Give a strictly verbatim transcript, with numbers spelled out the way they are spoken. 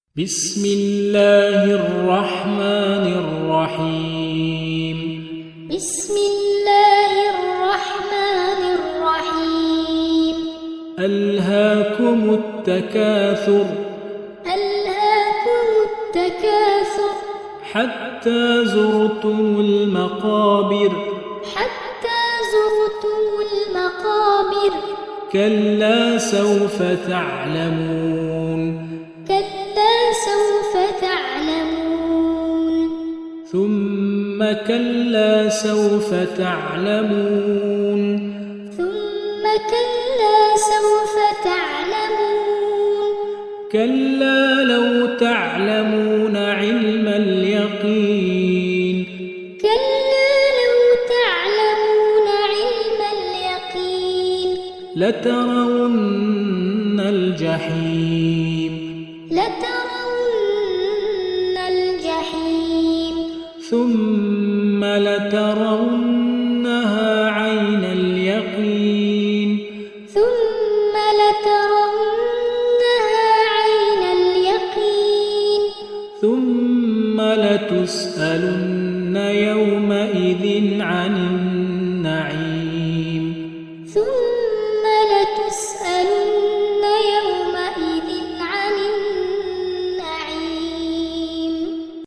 بسم الله الرحمن الرحيم بسم الله الرحمن الرحيم ألهاكم التكاثر ألهاكم التكاثر حتى زرتم المقابر حتى زرتم المقابر كلا سوف تعلمون كلا سوف تعلمون ثم كلا سوف تعلمون ثم كلا سوف تعلمون كلا لو تعلمون علم اليقين كلا لو تعلمون علم اليقين لترون الجحيم لترون الجحيم ثم لترونها عين اليقين ثم لترونها عين اليقين ثم لتسألن يومئذ عن